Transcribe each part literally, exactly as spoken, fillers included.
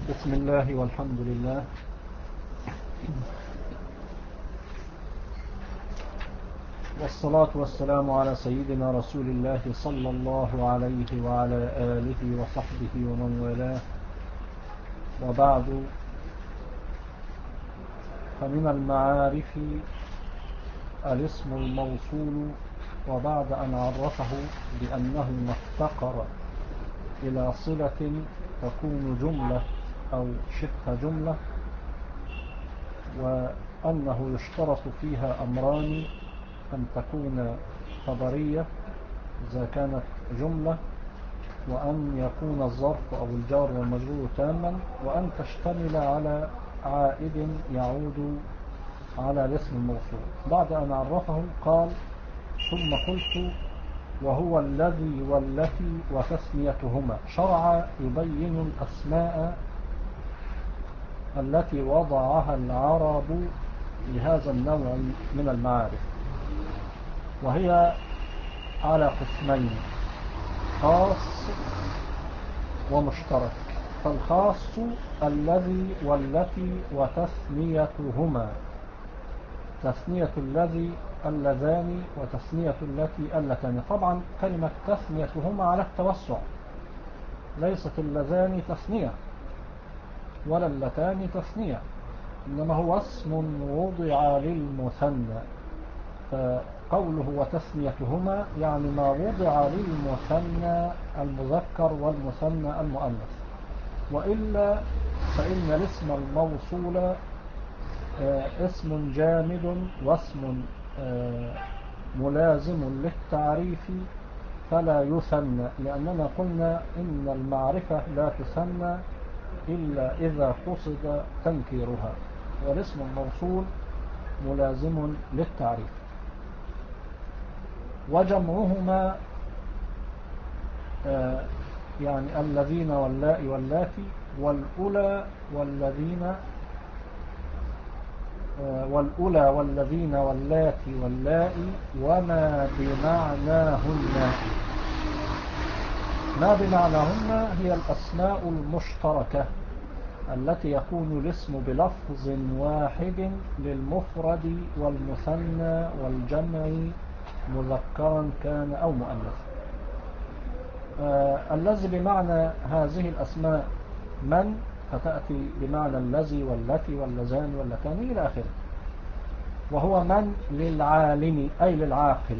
بسم الله والحمد لله. والصلاة والسلام على سيدنا رسول الله صلى الله عليه وعلى آله وصحبه ومن والاه، وبعد، فمن المعارف الاسم الموصول، وبعد أن عرفه بأنه ما افتقر إلى صلة تكون جملة أو شبه جملة، وأنه يشترط فيها أمران: أن تكون خبرية إذا كانت جملة، وأن يكون الظرف أو الجار والمجرور تاما، وأن تشتمل على عائد يعود على الاسم الموصول. بعد أن عرفه قال: ثم قلت: وهو الذي والتي وتسميتهما. شرع يبين الأسماء التي وضعها العرب لهذا النوع من المعارف، وهي على قسمين: خاص ومشترك. فالخاص الذي والتي وتثنيتهما، تثنية الذي اللذان وتثنية التي اللتان. طبعا كلمة تثنيتهما على التوسع، ليست اللذان تثنية ولا اللتان تثنية، إنما هو اسم وضع للمثنى. فقوله وتثنيتهما يعني ما وضع للمثنى المذكر والمثنى المؤنث. وإلا فإن الاسم الموصول اسم جامد واسم ملازم للتعريف فلا يثنى، لأننا قلنا إن المعرفة لا تثنى إلا إذا قصد تنكيرها، والاسم الموصول ملازم للتعريف. وجمعهما يعني الذين واللائي واللاتي والأولى والذين والأولى والذين واللاتي واللائي وما بمعناهن. ما بمعناهن هي الأسماء المشتركة التي يكون الاسم بلفظ واحد للمفرد والمثنى والجمع مذكرا كان أو مؤنث. آه الذي بمعنى هذه الأسماء من، فتأتي بمعنى الذي والتي واللذان واللتان إلى آخره. وهو من للعالم أي للعاقل،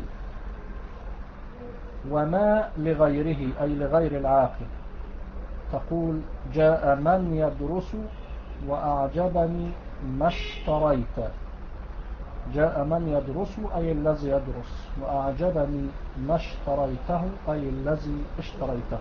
وما لغيره أي لغير العاقل. تقول: جاء من يدرس وأعجبني ما اشتريت. جاء من يدرس أي الذي يدرس، وأعجبني ما اشتريته أي الذي اشتريته.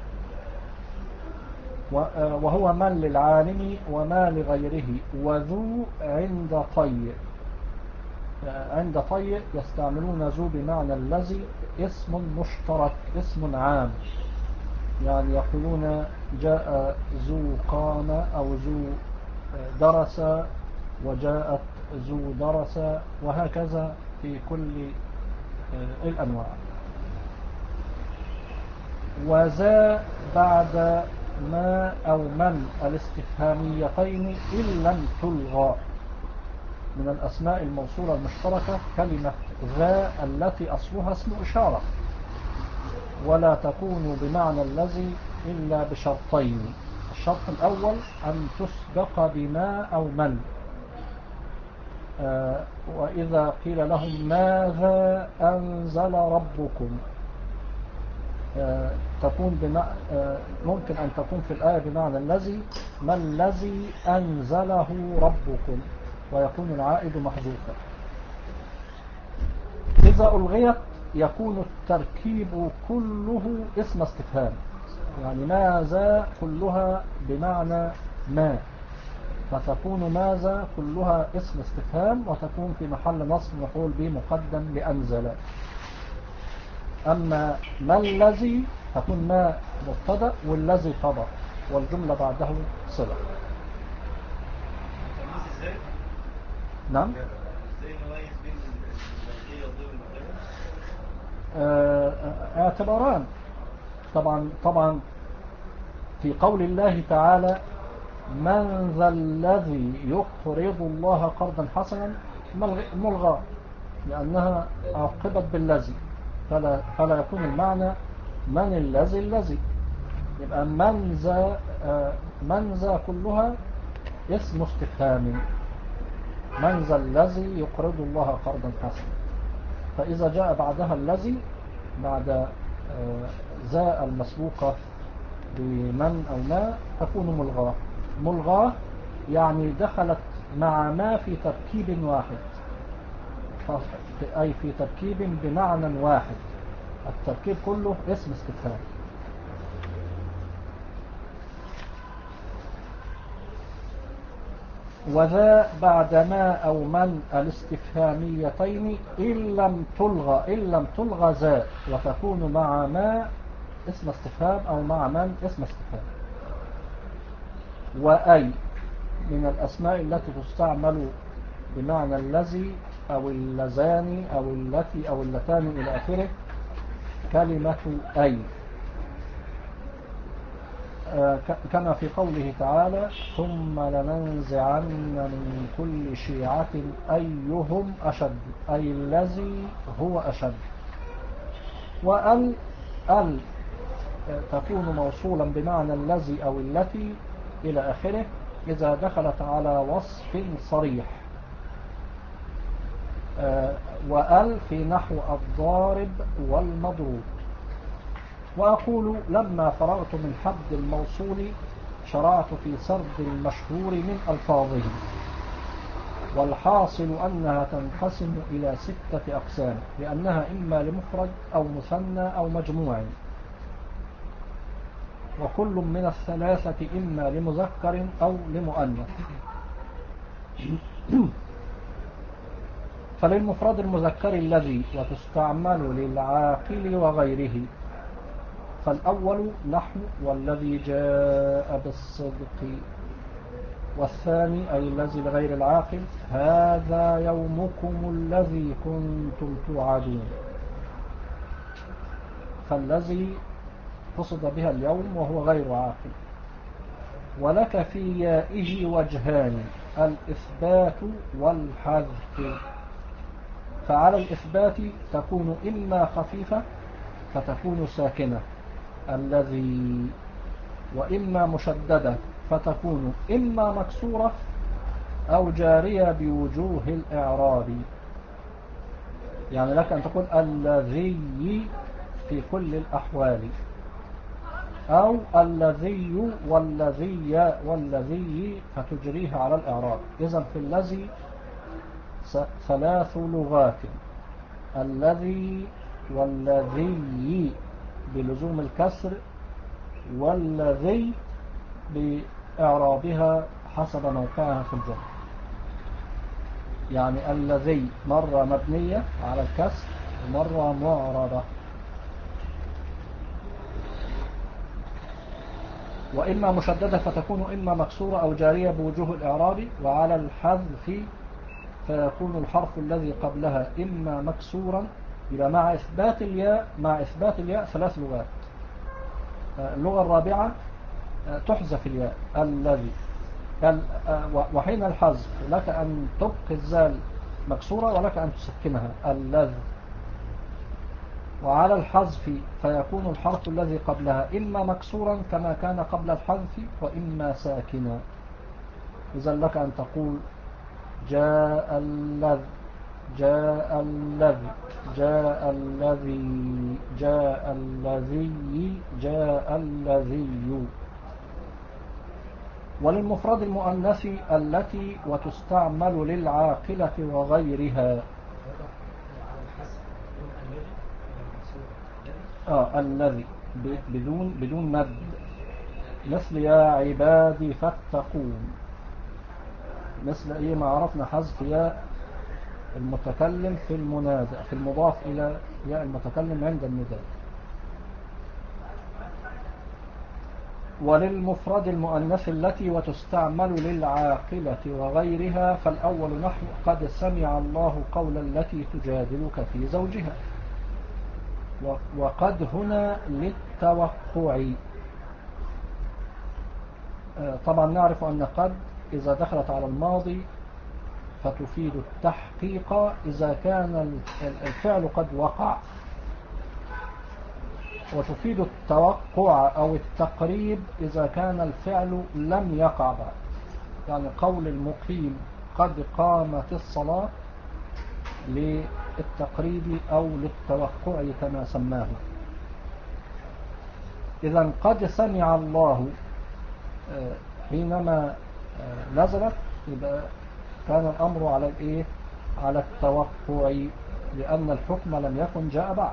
وهو من للعالم وما لغيره. وذو عند طي، عند طي يستعملون ذو بمعنى الذي، اسم مشترك، اسم عام. يعني يقولون جاء ذو قام أو ذو درس، وجاءت ذو درس، وهكذا في كل الأنواع. وذا بعد ما أو من الاستفهاميتين إن لم تلغى. من الأسماء الموصولة المشتركة كلمة ذا التي أصلها اسم إشارة، ولا تكون بمعنى الذي إلا بشرطين: الشرط الأول أن تسبق بما أو من. آه وإذا قيل لهم ماذا أنزل ربكم، آه تكون بما آه ممكن أن تكون في الآية بمعنى الذي: ما الذي أنزله ربكم، ويكون العائد محذوفا. إذا ألغيت يكون التركيب كله اسم استفهام، يعني ماذا كلها بمعنى ما، فتكون ماذا كلها اسم استفهام، وتكون في محل نصب مفعول به مقدم لأنزل. أما ما الذي تكون ما مبتدأ والذي خبر، والجملة بعده صلة. نعم. اعتباران. طبعا طبعا في قول الله تعالى: من ذا الذي يقرض الله قرضا حسنا ملغى، لأنها عقبت بالذي، فلا, فلا يكون المعنى من الذي الذي. يبقى من ذا من ذا كلها اسم استفهام، من ذا الذي يقرض الله قرضا حسنا. فإذا جاء بعدها الذي بعد ذا المسبوقة بمن أو ما تكون ملغاه. ملغاه يعني دخلت مع ما في تركيب واحد، أي في تركيب بمعنى واحد، التركيب كله اسم استفهام. وذا بعد ما أو من الاستفهاميتين إن لم تلغى إن لم تلغى ذا، وتكون مع ما اسم استفهام أو مع من اسم استفهام. وأي من الأسماء التي تستعمل بمعنى الذي أو اللذان أو التي أو اللتان إلى آخره كلمة أي، كما في قوله تعالى ثم لننزعن من كل شيعة أيهم أشد، أي الذي هو أشد. وأل أل تكون موصولا بمعنى الذي أو التي إلى آخره إذا دخلت على وصف صريح. وأل في نحو الضارب والمضروب. وأقول لما فرغت من حد الموصول شرعت في سرد المشهور من ألفاظه، والحاصل أنها تنقسم إلى ستة أقسام، لأنها إما لمفرد أو مثنى أو مجموع، وكل من الثلاثة إما لمذكر أو لمؤنث. فللمفرد المذكر الذي وتستعمل للعاقل وغيره. فالأول نحو والذي جاء بالصدق، والثاني أي الذي لغير العاقل هذا يومكم الذي كنتم توعدون. فالذي قصد بها اليوم وهو غير عاقل. ولك في يائه وجهان الإثبات والحذف. فعلى الإثبات تكون إما خفيفة فتكون ساكنة الذي، وإما مشددة فتكون إما مكسورة أو جارية بوجوه الإعراب. يعني لك أن تقول الذي في كل الأحوال، أو الذي والذي والذي فتجريه على الإعراب. إذن في الذي ثلاث لغات: الذي والذي بلزوم الكسر، والذي بإعرابها حسب موقعها في الجمع. يعني الذي مرة مبنية على الكسر ومرة معربة. وإما مشددة فتكون إما مكسورة أو جارية بوجوه الإعراب. وعلى الحذف فيكون الحرف الذي قبلها إما مكسورا، يبقى مع إثبات الياء مع إثبات الياء ثلاث لغات. اللغة الرابعة تحذف الياء الذي، وحين الحذف لك أن تبقي الزال مكسورة ولك أن تسكنها الذي. وعلى الحذف فيكون الحرف الذي قبلها إما مكسورا كما كان قبل الحذف، وإما ساكنا. إذا لك أن تقول جاء الذي جاء الذي جاء الذي جاء الذي جاء الذي. وللمفرد المؤنث التي وتستعمل للعاقلة وغيرها. آه الذي بدون بدون مد، مثل يا عبادي فاتقون. مثل ايه ما عرفنا حذف ياء المتكلم في المنادى في المضاف إلى ياء المتكلم عند النداء. وللمفرد المؤنث التي وتستعمل للعاقلة وغيرها. فالأول نحو قد سمع الله قول التي تجادلك في زوجها. وقد هنا للتوقع، طبعا نعرف أن قد إذا دخلت على الماضي فتفيد التحقيق إذا كان الفعل قد وقع، وتفيد التوقع أو التقريب إذا كان الفعل لم يقع بعد. يعني قول المقيم قد قامت الصلاة للتقريب أو للتوقع كما سماه. إذا قد سمع الله حينما نزلت، يبقى كان الأمر على الإيه؟ على التوقع، لأن الحكم لم يكن جاء بعد.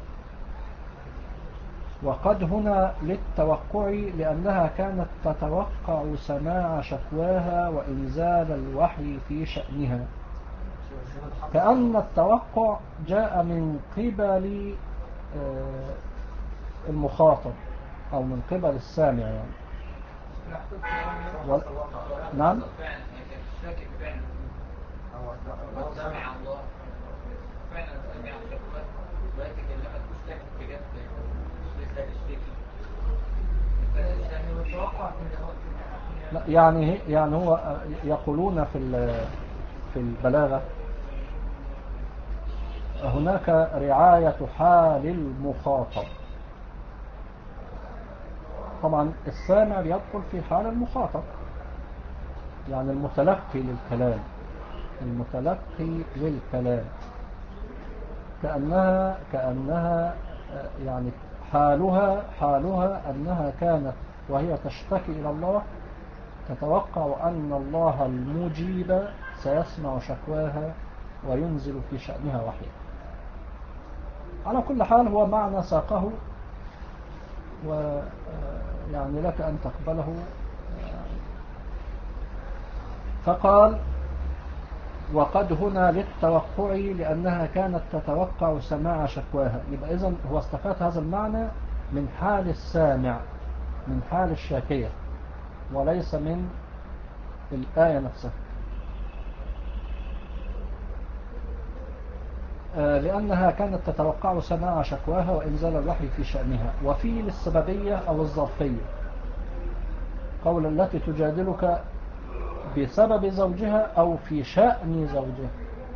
وقد هنا للتوقع لأنها كانت تتوقع سماع شكواها وإنزال الوحي في شأنها، كأن التوقع جاء من قبل المخاطب أو من قبل السامع يعني. و... نعم. يعني يعني هو يقولون في في البلاغة هناك رعاية حال المخاطب. طبعا السامع يدخل في حال المخاطب، يعني المتلقي للكلام، المتلقي للكلام كأنها كأنها يعني حالها حالها أنها كانت وهي تشتكي إلى الله تتوقع أن الله المجيب سيسمع شكواها وينزل في شأنها وحيا. على كل حال هو معنى ساقه، ويعني لك أن تقبله. فقال وقد هنا للتوقع لأنها كانت تتوقع سماع شكواها. يبقى إذن هو استفاد هذا المعنى من حال السامع، من حال الشاكية، وليس من الآية نفسها، لأنها كانت تتوقع سماع شكواها وإنزال الوحي في شأنها. وفي للسببية أو الظرفية، قول التي تجادلك بسبب زوجها أو في شأن زوجها.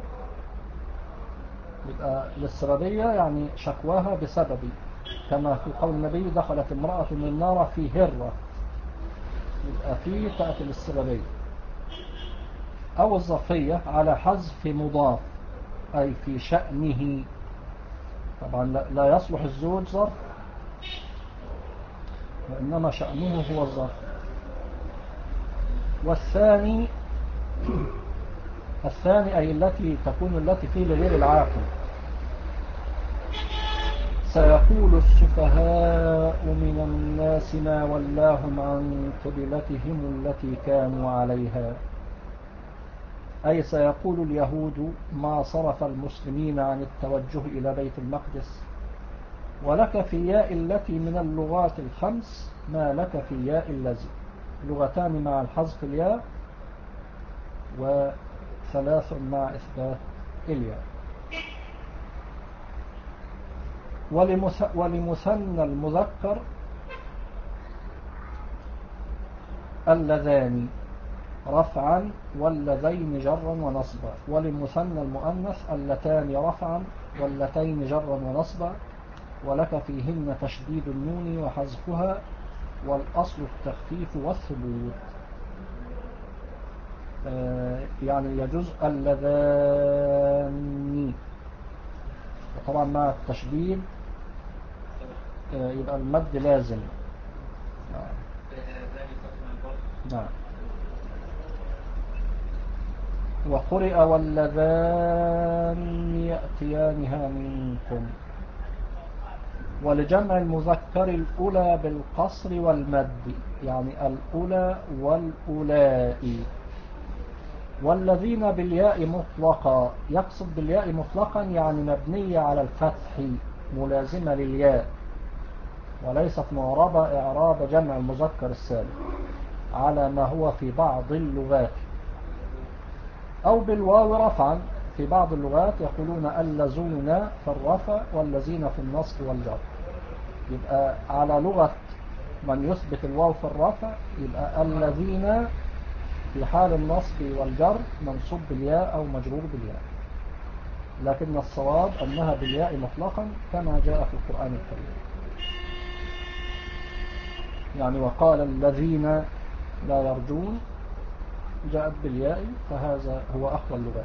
يبقى للسببية يعني شكواها بسبب، كما في قول النبي دخلت امرأة من النار في هرة، يبقى في تأتي للسببية. أو الظرفية على حذف مضاف، أي في شأنه. طبعا لا يصلح الزوج ظرف، وإنما شأنه هو الظرف. والثاني الثاني أي التي تكون التي في لغير العاقل. سيقول السفهاء من الناس ما ولاهم عن قبلتهم التي كانوا عليها، أي سيقول اليهود ما صرف المسلمين عن التوجه إلى بيت المقدس. ولك في ياء التي من اللغات الخمس ما لك في ياء الذي، لغتان مع الحذف الياء وثلاث مع إثبات الياء. ولمثنى المذكر اللذان رفعا واللذين جرا ونصبا، ولمثنى المؤنث اللتان رفعا واللتين جرا ونصبا، ولك فيهن تشديد النون وحذفها، والأصل التخفيف والثبوت. آه يعني يجوز اللذان، وطبعا مع التشديد آه يبقى المد لازم. نعم. نعم. وقرئ واللذان يأتيانها منكم. ولجمع المذكر الأولى بالقصر والمد، يعني الأولى والأولاء. والذين بالياء مطلقا، يقصد بالياء مطلقا يعني مبنية على الفتح ملازمة للياء، وليست معربة إعراب جمع المذكر السالم على ما هو في بعض اللغات. أو بالواو رفعا، في بعض اللغات يقولون اللزون في الرفع والذين في النصب والجر. يبقى على لغة من يثبت الواو في الرفع يبقى الذين في حال النصب والجر منصوب بالياء أو مجرور بالياء، لكن الصواب أنها بالياء مطلقا كما جاء في القرآن الكريم. يعني وقال الذين لا يرجون جاءت بالياء، فهذا هو أقوى اللغات.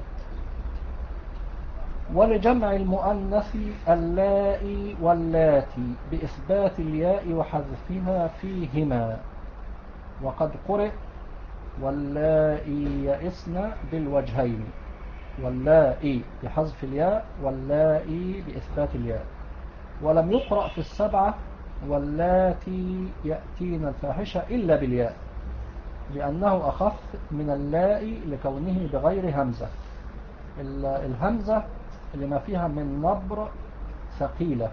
ولجمع المؤنث اللائي واللاتي بإثبات الياء وحذفها فيهما، وقد قرئ واللائي يئسن بالوجهين، واللائي بحذف الياء واللائي بإثبات الياء. ولم يقرأ في السبعة واللاتي يأتين الفاحشة إلا بالياء، لأنه أخف من اللائي لكونه بغير همزة. الهمزة لما فيها من نبر ثقيلة،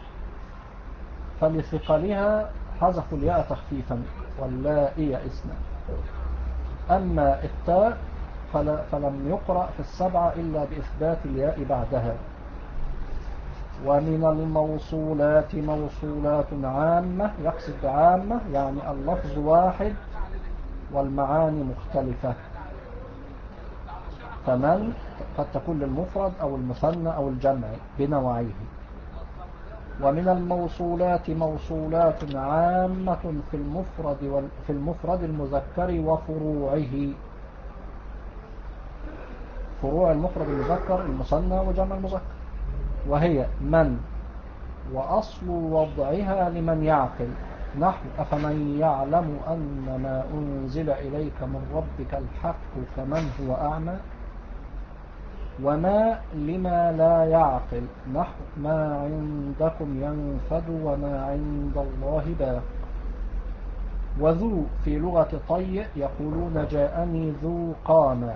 فلثقلها حذفوا الياء تخفيفا واللائي يئسن. أما التاء فلم يقرأ في السبعة إلا بإثبات الياء بعدها. ومن الموصولات موصولات عامة، يقصد عامة يعني اللفظ واحد والمعاني مختلفة، فمن قد تكون للمفرد أو المثنى أو الجمع بنوعيه. ومن الموصولات موصولات عامة في المفرد في المفرد المذكر وفروعه، فروع المفرد المذكر المثنى وجمع المذكر، وهي من، وأصل وضعها لمن يعقل، نحو أفمن يعلم أن ما أنزل إليك من ربك الحق كمن هو أعمى. وما لما لا يعقل، نحو ما عندكم ينفد وما عند الله باق. وذو في لغة طي يقولون جاءني ذو قام.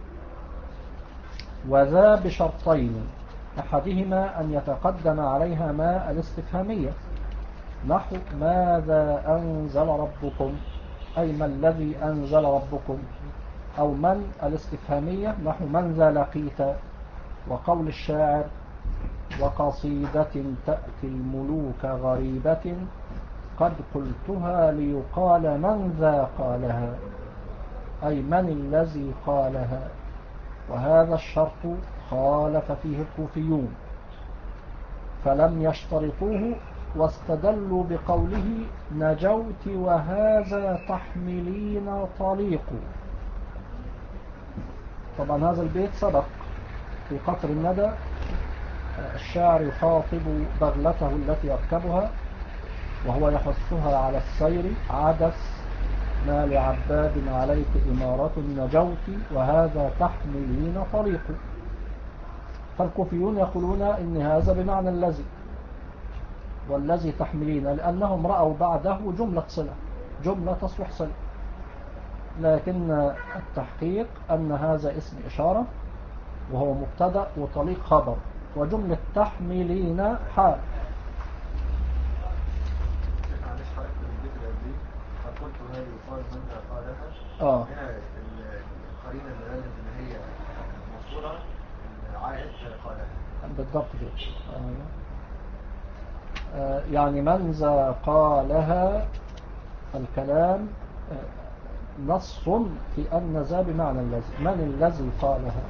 وذا بشرطين، أحدهما أن يتقدم عليها ما الاستفهامية، نحو ماذا أنزل ربكم، أي ما الذي أنزل ربكم. أو من الاستفهامية، نحو من ذا لقيت. وقول الشاعر وقصيدة تأتي الملوك غريبة قد قلتها ليقال من ذا قالها، أي من الذي قالها. وهذا الشرط خالف فيه الكوفيون فلم يشترطوه، واستدلوا بقوله نجوت وهذا تحملين طليق. طبعا هذا البيت سبق في قطر الندى، الشاعر يخاطب بغلته التي يركبها وهو يحثها على السير، عدس ما لعباد عليك إمارة نجوت وهذا تحملين طريق. فالكوفيون يقولون إن هذا بمعنى الذي، والذي تحملين، لأنهم رأوا بعده جملة صلة، جملة تصلح صلة، لكن التحقيق أن هذا اسم إشارة وهو مبتدأ وطليق خبر، وجملة تحملين حال. فقلت هذه يقال من قالها اه القرينة اللي قالت ان هي موصولة العائد قالها بالضبط كده. آه يعني من ذا قالها الكلام آه نص في أن ذا بمعنى الذي، من الذي قالها.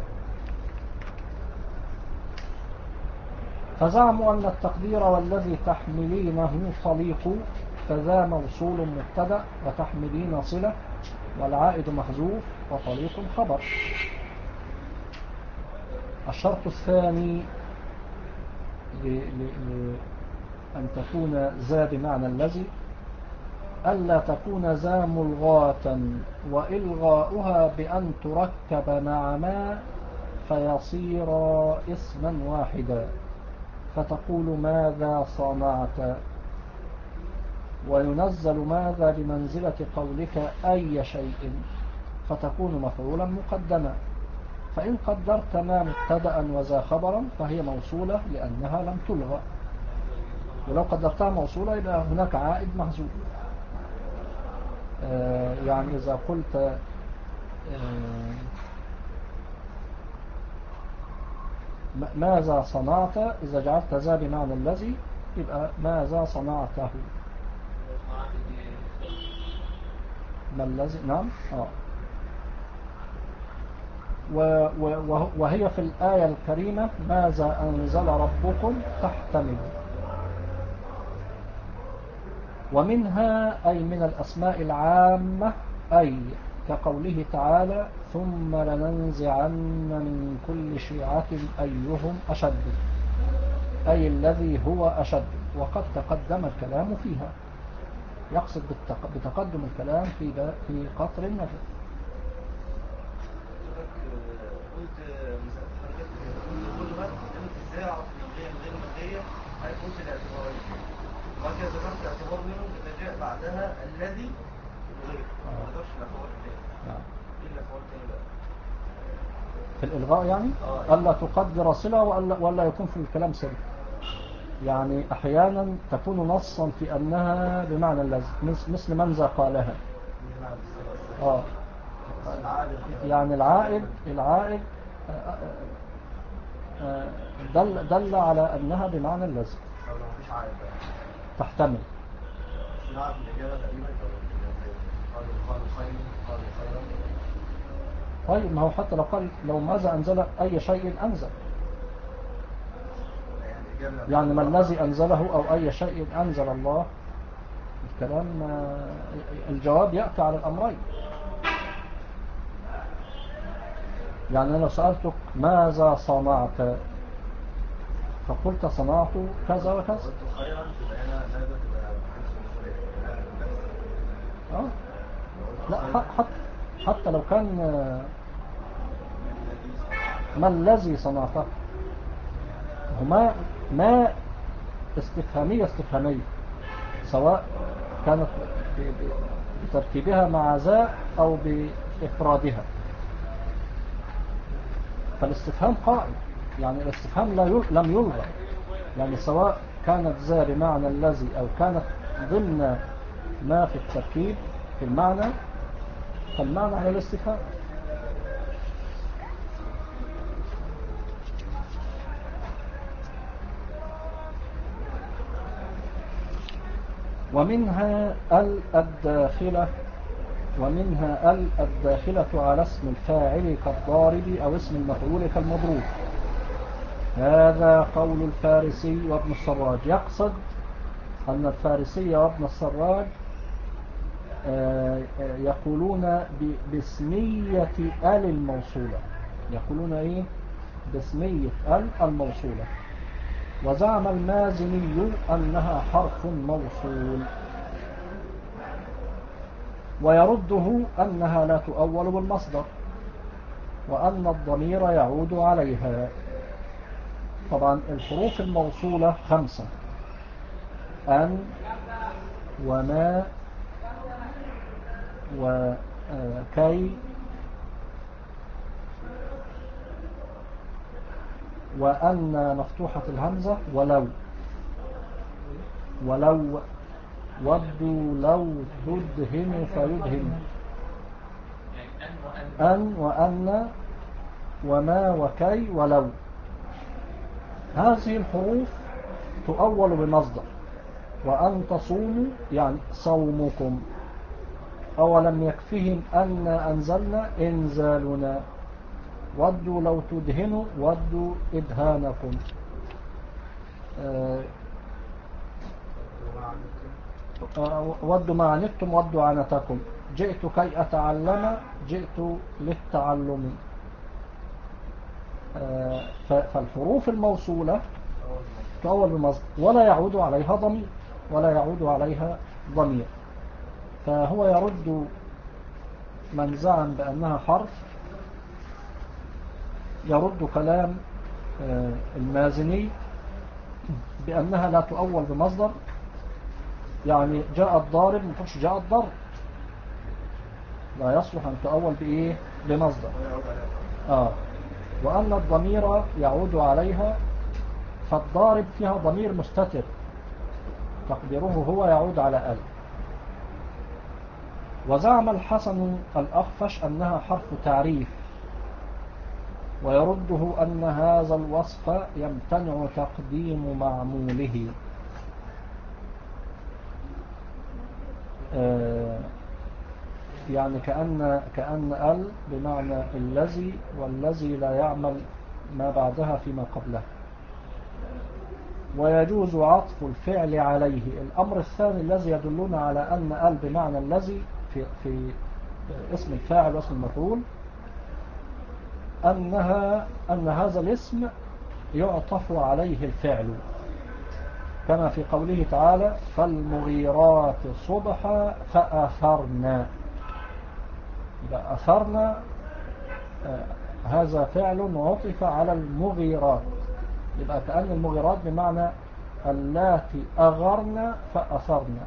فزعموا أن التقدير والذي تحملينه طليق، فذا موصول مبتدأ وتحملين صلة والعائد محذوف وطليق خبر. الشرط الثاني أن تكون ذا بمعنى الذي ألا تكون ذا ملغاة، وإلغاؤها بأن تركب مع ما فيصير اسما واحدا، فتقول ماذا صنعت. وينزل ماذا بمنزلة قولك أي شيء، فتكون مفعولا مقدما. فإن قدرت ما مبتدأ وذا خبرا فهي موصولة لأنها لم تلغى، ولو قدرتها موصولة يبقى هناك عائد محذوف. آه يعني إذا قلت آه ماذا صنعت، إذا جعلت ذا بمعنى الذي يبقى ماذا صنعته. ما الذي نعم آه. و- و- وهي في الآية الكريمة ماذا أنزل ربكم تحتمل. ومنها أي من الأسماء العامة أي كقوله تعالى ثم لننزعن من كل شيعة أيهم أشد، أي الذي هو أشد، وقد تقدم الكلام فيها، يقصد بالتق- بتقدم الكلام في ب- في قطر النجف. قلت كل ما قلت ازاي اعرف ان هي غير ماديه، هيكون في الاعتباريه، وبعد كده ذكرت اعتبار منهم اذا جاء بعدها الذي غير، ما ذكرش الاعتبار الثاني. نعم. ايه الاعتبار الثاني بقى؟ في الإلغاء يعني آه. ألا تقدر صلة ولا, ولا يكون في الكلام صلة. يعني أحيانا تكون نصا في أنها بمعنى اللازم، مثل مثل من ذا قالها. آه. يعني العائد العائد آه، آه، دل, دل على أنها بمعنى اللازم طب لو مفيش عائد بقى تحتمل. نعرف الإجابة تقريبا قالوا قالوا خير قالوا خيرا. طيب ما هو حتى لو قال لو ماذا أنزل أي شيء أنزل، يعني ما الذي أنزله أو أي شيء أنزل الله، الكلام الجواب يأتي على الأمرين. يعني أنا سألتك ماذا صنعت فقلت صنعت كذا وكذا. قلت خيرا تبقى هنا ماذا تبقى أه؟ لا حتى حتى لو كان ما الذي صنعته، هما ما استفهامية استفهامية سواء كانت بتركيبها مع ذا أو بإفرادها، فالاستفهام قائم، يعني الاستفهام لا يل... لم يلغى، يعني سواء كانت ذا بمعنى الذي أو كانت ضمن ما في التركيب في المعنى، فالمعنى على الاستفهام. ومنها ال الداخلة ومنها ال الداخلة على اسم الفاعل كالضارب أو اسم المفعول كالمضروب. هذا قول الفارسي وابن السراج، يقصد أن الفارسي وابن السراج يقولون باسمية ال الموصولة، يقولون إيه باسمية ال الموصولة. وزعم المازني أنها حرف موصول، ويرده أنها لا تؤول بالمصدر، وأن الضمير يعود عليها. طبعا الحروف الموصولة خمسة: أن وما وكي وأن مفتوحة الهمزة، ولو ولو ودوا لو تدهن فيدهن، أن وأن وما وكي ولو. هذه الحروف تؤول بمصدر. وأن تصوموا يعني صومكم، أولم يكفهم أن أنزلنا إنزالنا، ودوا لو تدهنوا ودوا إدهانكم، أه ودوا ما عنتم ودوا عنتكم، جئت كي أتعلم جئت للتعلم. أه فالحروف الموصولة تؤول بمصدر ولا يعود عليها ضمير ولا يعود عليها ضمير. فهو يرد من زعم بأنها حرف، يرد كلام المازني بأنها لا تؤول بمصدر. يعني جاء الضارب ما تقولش جاء الضرب، لا يصلح أن تؤول بإيه بمصدر. آه. وأن الضمير يعود عليها، فالضارب فيها ضمير مستتر تقديره هو يعود على ال. وزعم الحسن الأخفش أنها حرف تعريف، ويرده أن هذا الوصف يمتنع تقديم معموله. يعني كأن كأن ال بمعنى الذي، والذي لا يعمل ما بعدها فيما قبله. ويجوز عطف الفعل عليه. الأمر الثاني الذي يدلنا على أن ال بمعنى الذي في, في اسم الفاعل واسم المفعول أنها أن هذا الاسم يعطف عليه الفعل، كما في قوله تعالى فالمغيرات صبحا فأثرنا. أثرنا آه هذا فعل عطف على المغيرات، يبقى كأن المغيرات بمعنى اللاتي أغرن فأثرن،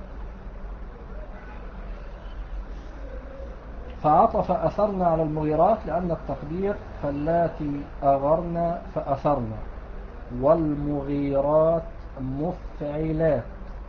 فعطف أثرن على المغيرات لأن التقدير فاللاتي أغرن فأثرن، والمغيرات مفعلات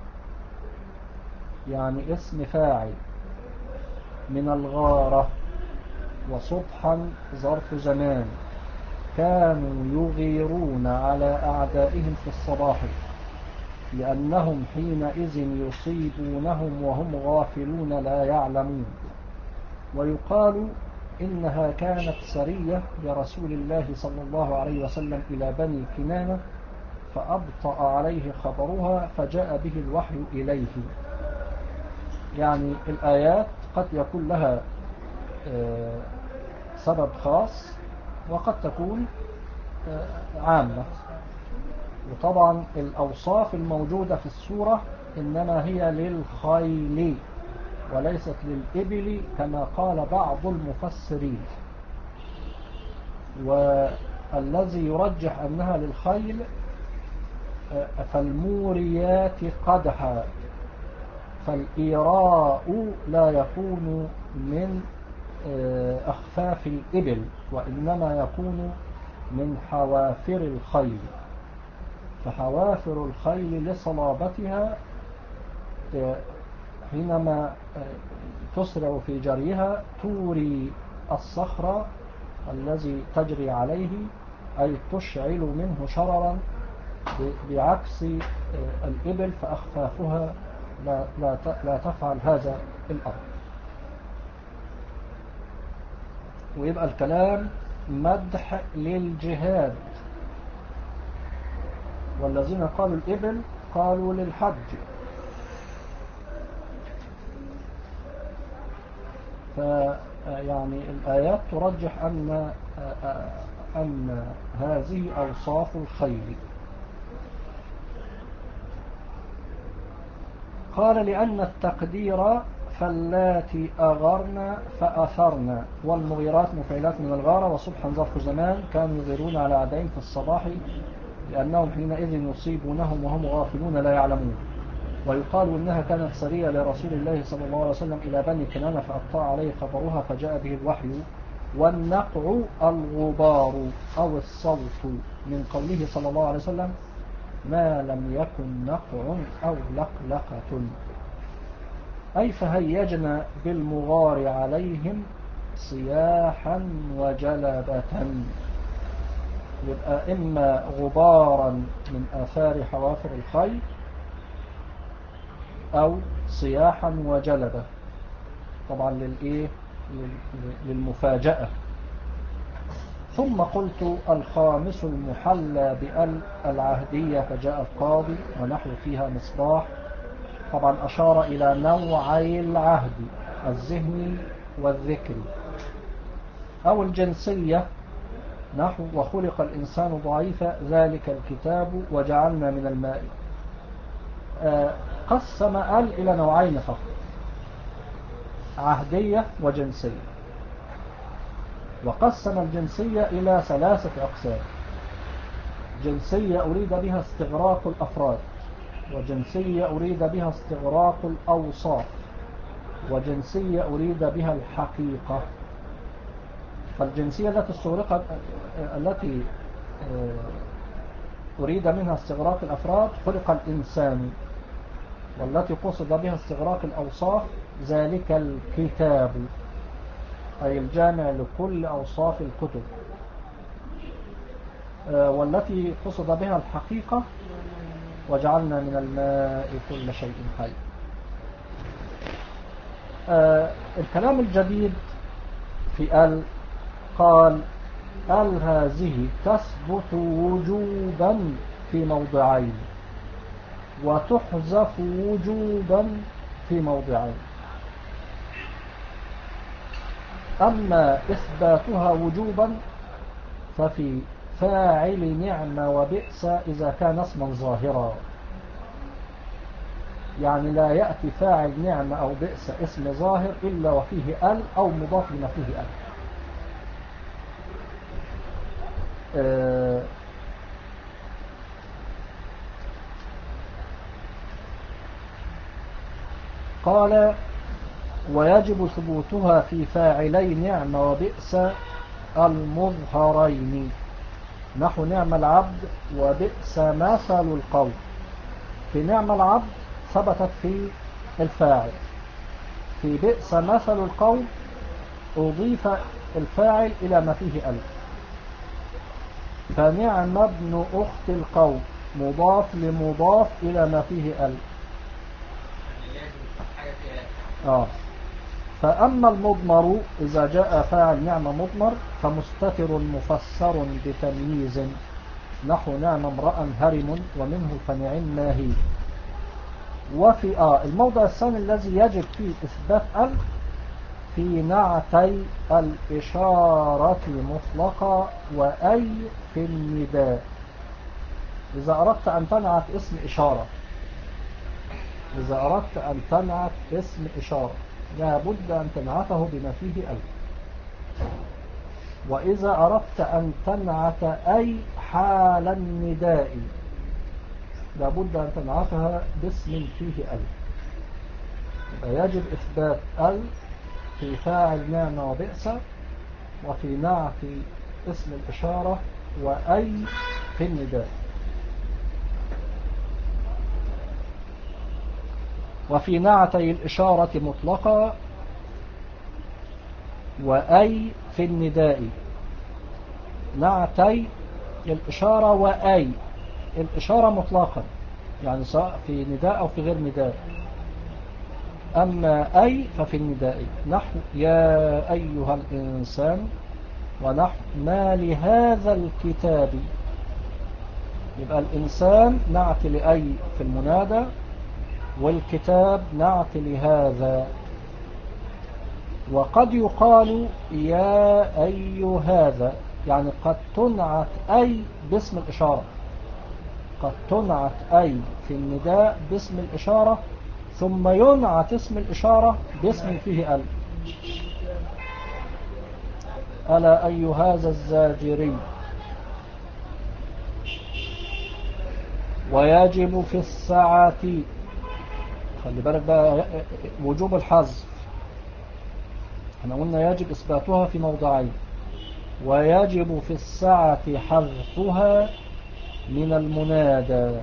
يعني اسم فاعل من الغارة، وصبحا ظرف زمان، كانوا يغيرون على أعدائهم في الصباح لأنهم حينئذ يصيبونهم وهم غافلون لا يعلمون. ويقال إنها كانت سرية لرسول الله صلى الله عليه وسلم إلى بني كنانة فأبطأ عليه خبرها فجاء به الوحي إليه. يعني الآيات قد يكون لها سبب خاص وقد تكون عامة. وطبعا الأوصاف الموجودة في السورة إنما هي للخيل وليست للإبل كما قال بعض المفسرين، والذي يرجح أنها للخيل فالموريات قدحا، فالإيراء لا يكون من أخفاف الإبل وإنما يكون من حوافر الخيل، فحوافر الخيل لصلابتها حينما تسرع في جريها توري الصخرة الذي تجري عليه، أي تشعل منه شررا، بعكس الإبل فأخفافها لا, لا, لا تفعل هذا الأمر. ويبقى الكلام مدح للجهاد، والذين قالوا الإبل قالوا للحج. فيعني الآيات ترجح أن أن هذه أوصاف الخيل. قال لأن التقدير فاللاتي أغرن فأثرن، والمغيرات مفعلات من الغارة، وصبحا ظرف زمان، كانوا يغيرون على أعدائهم في الصباح لأنهم حينئذ يصيبونهم وهم غافلون لا يعلمون. ويقال إنها كانت سرية لرسول الله صلى الله عليه وسلم إلى بني كنانة فأبطأ عليه خبرها فجاء به الوحي. والنقع الغبار أو الصوت، من قوله صلى الله عليه وسلم ما لم يكن نقع أو لقلقة، أي فهيجنا بالمغار عليهم صياحا وجلبة، يبقى إما غبارا من آثار حوافر الخيل أو صياحا وجلبة، طبعا للإيه؟ للمفاجأة. ثم قلت الخامس المحلى بأل العهدية فجاء القاضي ونحو فيها مصباح، طبعا أشار إلى نوعي العهد الذهني والذكري، أو الجنسية نحو وخلق الإنسان ضعيفا ذلك الكتاب وجعلنا من الماء. قسم أل إلى نوعين فقط، عهدية وجنسية، وقسم الجنسية إلى ثلاثة أقسام: جنسية أريد بها استغراق الأفراد، وجنسية أريد بها استغراق الأوصاف، وجنسية أريد بها الحقيقة. فالجنسية التي استغرقت التي أريد منها استغراق الأفراد خلق الإنسان، والتي قصد بها استغراق الأوصاف ذلك الكتاب، أي الجامع لكل أوصاف الكتب، والتي قصد بها الحقيقة وجعلنا من الماء كل شيء حي. آه الكلام الجديد في ال قال ال هذه تثبت وجوبا في موضعين وتحذف وجوبا في موضعين. أما إثباتها وجوبا ففي فاعل نعم وبئس إذا كان اسما ظاهرا، يعني لا يأتي فاعل نعم أو بئس اسم ظاهر إلا وفيه ال أو مضاف لما فيه ال. آه قال ويجب ثبوتها في فاعلي نعم وبئس المظهرين، نحو نعم العبد وبئس مثل القوم. في نعم العبد ثبتت في الفاعل، في بئس مثل القوم أضيف الفاعل إلى ما فيه ال. فنعم ابن أخت القوم مضاف لمضاف إلى ما فيه ال. آه. فأما المضمر إذا جاء فاعل نعم مضمر فمستتر مفسر بتمييز، نحو نعم امرأ هرم ومنه فنعم ما هي. وفي آه الموضع الثاني الذي يجب فيه إثبات ال في نعتي الإشارة مطلقة وأي في النداء. إذا أردت أن تنعت اسم إشارة إذا أردت أن تنعت اسم إشارة لا بد أن تنعته بما فيه ال. وإذا أردت أن تنعت أي حال النداء لا بد أن تنعتها باسم فيه ال. يجب إثبات ال في فاعل نعم وبئس وفي نعت اسم الإشارة وأي في النداء. وفي نعتي الإشارة مطلقة وأي في النداء. نعتي الإشارة وأي الإشارة مطلقا يعني سواء في نداء أو في غير نداء، أما أي ففي النداء، نحو يا أيها الإنسان ونحو ما لهذا الكتاب. يبقى الإنسان نعت لأي في المنادى والكتاب نعت لهذا. وقد يقال يا أي هذا، يعني قد تنعت أي باسم الإشارة، قد تنعت أي في النداء باسم الإشارة ثم ينعت اسم الإشارة باسم فيه ال. ألا أي هذا الزاجري. ويجب في الساعة، خلي بالك بقى وجوب الحذف، احنا قلنا يجب إثباتها في موضعين. ويجب في الساعة حذفها من المنادى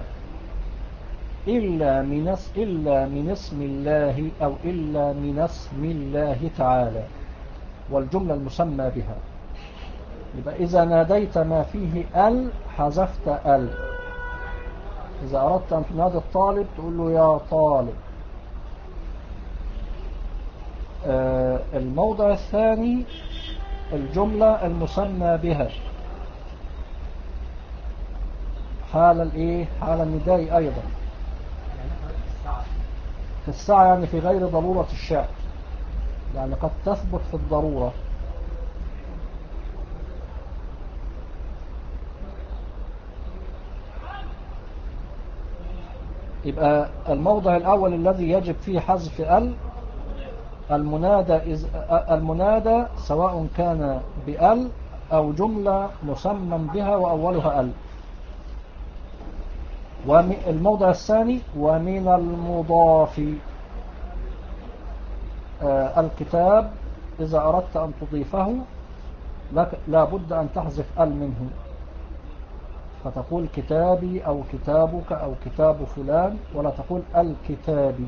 إلا من إلا من اسم الله أو إلا من اسم الله تعالى والجملة المسمى بها. يبقى إذا ناديت ما فيه ال حذفت ال. إذا أردت أن تنادي الطالب تقول له يا طالب. آه الموضع الثاني الجملة المسمى بها حال الايه حال النداء ايضا في الساعة، يعني في غير ضرورة الشعر، يعني قد تثبت في الضرورة. يبقى الموضع الأول الذي يجب فيه حذف ال المنادى إذ المنادى سواء كان بال أو جملة مسمى بها وأولها ال. والموضع الثاني ومن المضاف آه الكتاب إذا أردت أن تضيفه لا بد أن تحذف ال منه، فتقول كتابي أو كتابك أو كتاب فلان ولا تقول الكتابي.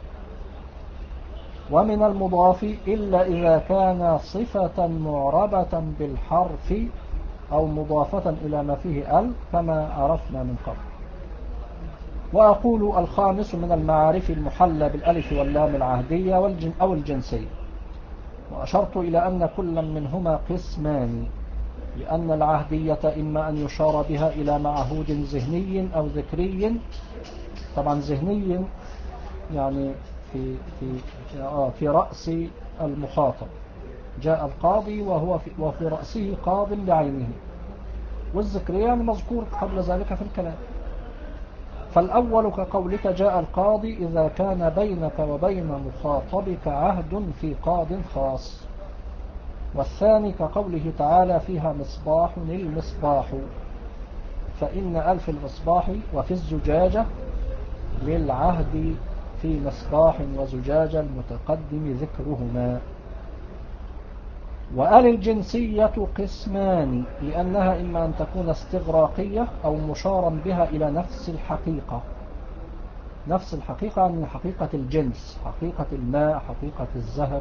ومن المضاف إلا إذا كان صفة معربة بالحرف أو مضافة إلى ما فيه ال كما عرفنا من قبل. وأقول الخامس من المعارف المحلى بالألف واللام العهدية والجن أو الجنسية. وأشرت إلى أن كل منهما قسمان، لأن العهدية إما أن يشار بها إلى معهود ذهني أو ذكري. طبعا ذهني يعني في في آه في رأس المخاطب، جاء القاضي وهو في وفي رأسه قاض بعينه، والذكري يعني مذكور قبل ذلك في الكلام. فالأول كقولك جاء القاضي إذا كان بينك وبين مخاطبك عهد في قاض خاص. والثاني كقوله تعالى فيها مصباح المصباح، فإن ألف المصباح وفي الزجاجة للعهد في مصباح وزجاجة المتقدم ذكرهما. وآل الجنسية قسمان، لأنها إما أن تكون استغراقية أو مشارا بها إلى نفس الحقيقة. نفس الحقيقة من حقيقة الجنس، حقيقة الماء، حقيقة الذهب.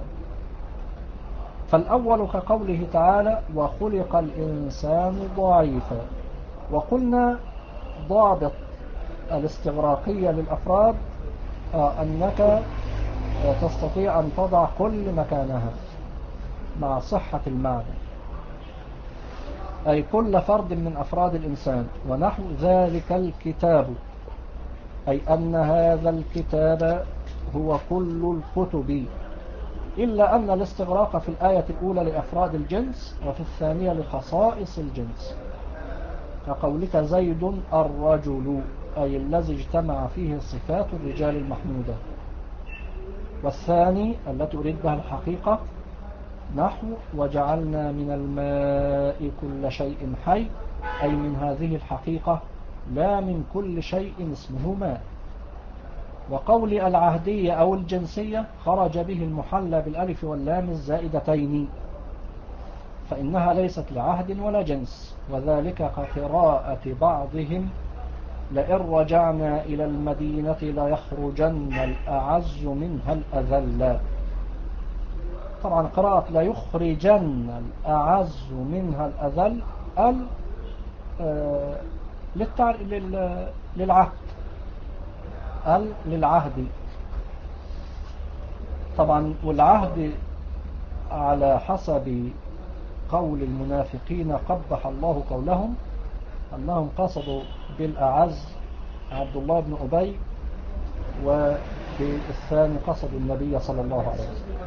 فالأول كقوله تعالى وخلق الإنسان ضعيفا. وقلنا ضابط الاستغراقية للأفراد أنك تستطيع أن تضع كل مكانها مع صحة المعنى، أي كل فرد من أفراد الإنسان. ونحو ذلك الكتاب، أي أن هذا الكتاب هو كل الكتب، إلا أن الاستغراق في الآية الأولى لأفراد الجنس وفي الثانية لخصائص الجنس، كقولك زيد الرجل، أي الذي اجتمع فيه صفات الرجال المحمودة. والثاني التي أريد بها الحقيقة نحو وجعلنا من الماء كل شيء حي، أي من هذه الحقيقة لا من كل شيء اسمه ماء. وقول العهدية أو الجنسية خرج به المحلى بالألف واللام الزائدتين، فإنها ليست لعهد ولا جنس، وذلك كقراءة بعضهم لئن رجعنا إلى المدينة ليخرجن الأعز منها الأذل. طبعا قراءة ليخرجن الأعز منها الأذل ال آه للعهد، ال للعهد. طبعا والعهد على حسب قول المنافقين قبح الله قولهم أنهم قصدوا بالأعز عبد الله بن أبي، وبالثاني قصدوا النبي صلى الله عليه وسلم.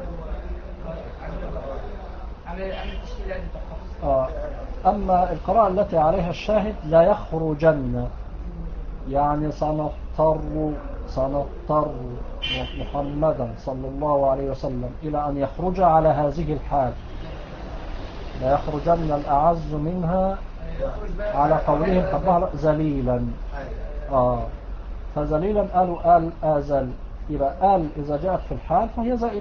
آه. أما القراءة التي عليها الشاهد لا يخرجن، يعني سنضطر سنضطر محمدا صلى الله عليه وسلم إلى أن يخرج على هذه الحال، لا يخرجن الأعز منها على قولهم قبلها ذليلا. آه. فذليلا قالوا آل آزل، يبقى آل إذا جاءت في الحال فهي زائد.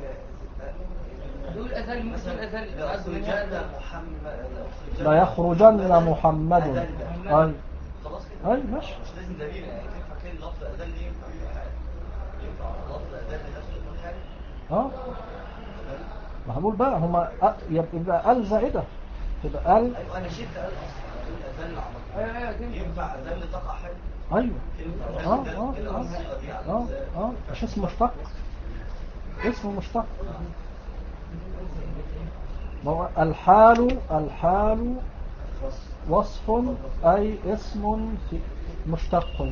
لا يخرجن محمد. أي أي ماشي. مش لازم دليل، يعني ينفع كل لفظ أذل ينفع ينفع لفظ أذل نفسه يكون حال. اه ما هنقول بقى هما يبقى ال زائده، تبقى ال. ايوه انا شلت ال اصلا اذل عمل ينفع اذل تقع حال. ايوه اه اه اه اه مش اسمه مشتق، اسمه مشتق. الحال الحال وصف أي اسم مشتق.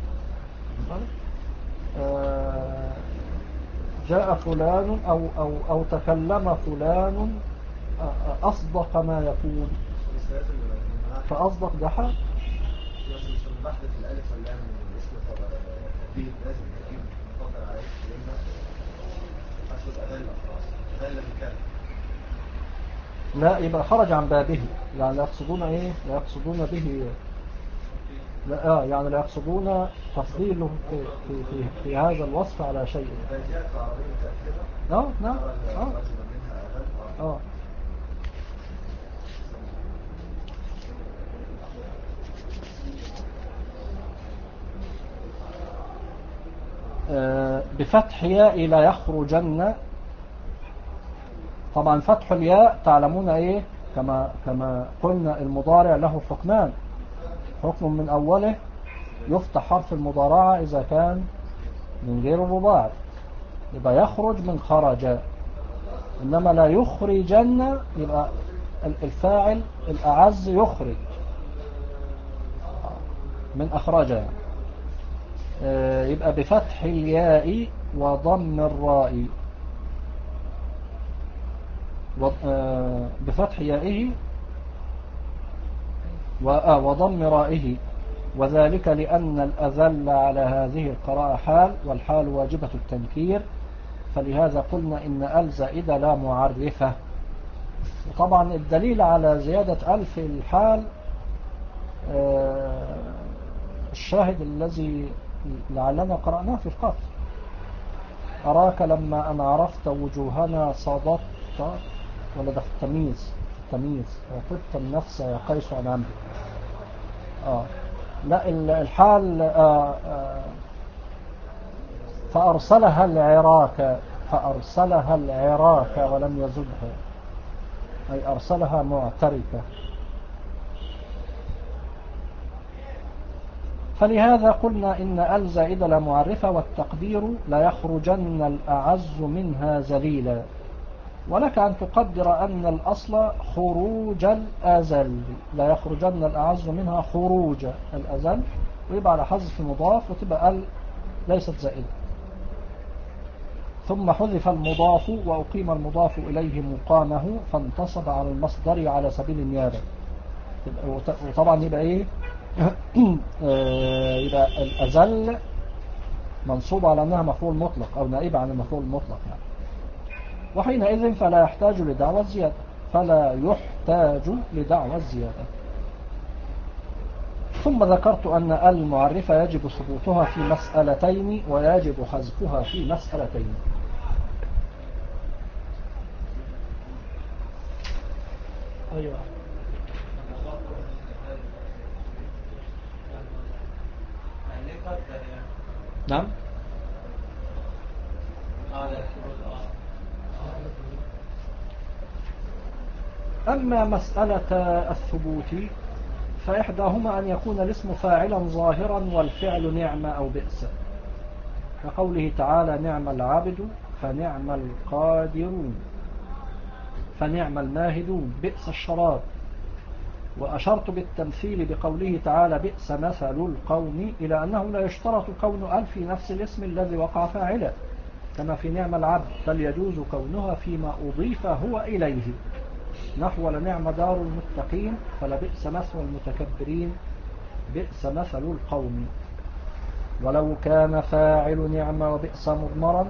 آه جاء فلان أو, أو, أو تكلم فلان أصدق ما يكون، فأصدق ده حال. بس مش المحدث الألف واللام من الاسم ترتيب لازم تجيب مفضل عليه لما أشهد أذل خلاص أذل بكلام. لا يبقى خرج عن بابه، يعني لا يقصدون ايه، لا يقصدون به، لا آه يعني لا يقصدون تفضيله في, في, في, في هذا الوصف على شيء. اه نعم اه اه آه بفتح ياء لا يخرجن. طبعا فتح الياء تعلمون ايه، كما كما قلنا المضارع له حكمان، حكم من اوله يفتح حرف المضارعة إذا كان من غير الرباعي، يبقى يخرج من خرج. إنما لا يخرجن، يبقى الفاعل الأعز يخرج من أخرج يعني. يبقى بفتح الياء وضم الراء، بفتح يائه وضم رائه، وذلك لأن الأذل على هذه القراءة حال، والحال واجبة التنكير، فلهذا قلنا إن أل زائدة لا معرفة. وطبعا الدليل على زيادة أل في الحال الشاهد الذي لعلنا قرأناه في القصر: أراك لما أن عرفت وجوهنا صادت، ولا ده في التمييز، التمييز وطبت النفس يا قيس عن عمري. آه لا الحال آه آه فأرسلها العراك، فأرسلها العراك ولم يزدها، أي أرسلها معتركة. فلهذا قلنا إن أل زائدة لا معرفة، والتقدير لا يخرجن الأعز منها ذليلا. ولك أن تقدر أن الأصل خروج الأزل، لا يخرجن الأعز منها خروج الأزل، ويبقى على حذف مضاف، وتبقى ال ليست زائدة. ثم حذف المضاف وأقيم المضاف إليه مقامه، فانتصب على المصدر على سبيل النيابة. وطبعا يبقى إيه؟ يبقى الأزل منصوب على أنها مفعول مطلق أو نائبة عن المفعول المطلق يعني. وحينئذ فلا يحتاج لدعوى الزيادة، فلا يحتاج لدعوى الزيادة. ثم ذكرت أن المعرفة يجب ثبوتها في مسألتين ويجب حذفها في مسألتين. أيوة. نعم. أما مسألة الثبوت فإحداهما أن يكون الاسم فاعلا ظاهرا والفعل نعم أو بئس، كقوله تعالى: نعم العابد فنعم القادرون فنعم الماهدون بئس الشراب. وأشرت بالتمثيل بقوله تعالى: بئس مثل القوم، إلى أنه لا يشترط كون أل في نفس الاسم الذي وقع فاعلا كما في نعم العبد، بل يجوز كونها فيما أضيف هو إليه، نحو لنعم دار المتقين فلبئس مثل المتكبرين بئس مثل القوم. ولو كان فاعل نعم وبئس مضمرا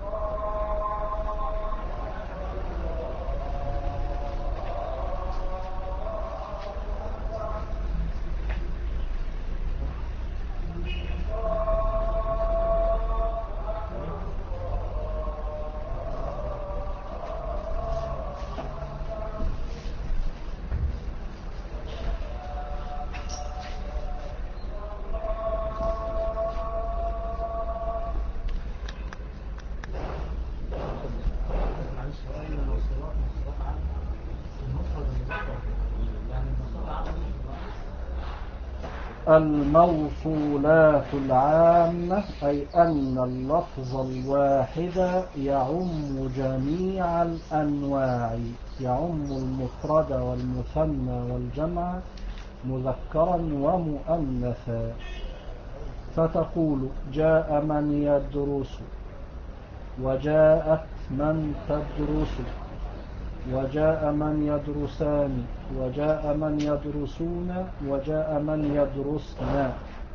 الموصولات العامة، أي أن اللفظ الواحد يعم جميع الأنواع، يعم المفرد والمثنى والجمع مذكرا ومؤنثا. فتقول: جاء من يدرس، وجاءت من تدرس، وجاء من يدرسان، وجاء من يدرسون، وجاء من يدرسن.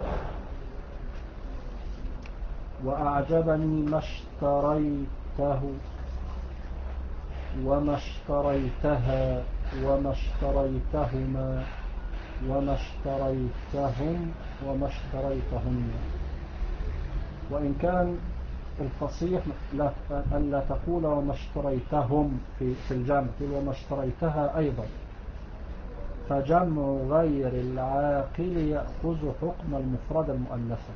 وأعجبني ما اشتريته، وما اشتريتها، وما اشتريتهما، وما اشتريتهم، وما اشتريتهن. وإن كان الفصيح لا ألا تقول وما اشتريتهم في في الجمع، تقول وما اشتريتها أيضا، فجمع غير العاقل يأخذ حكم المفرد المؤنثة.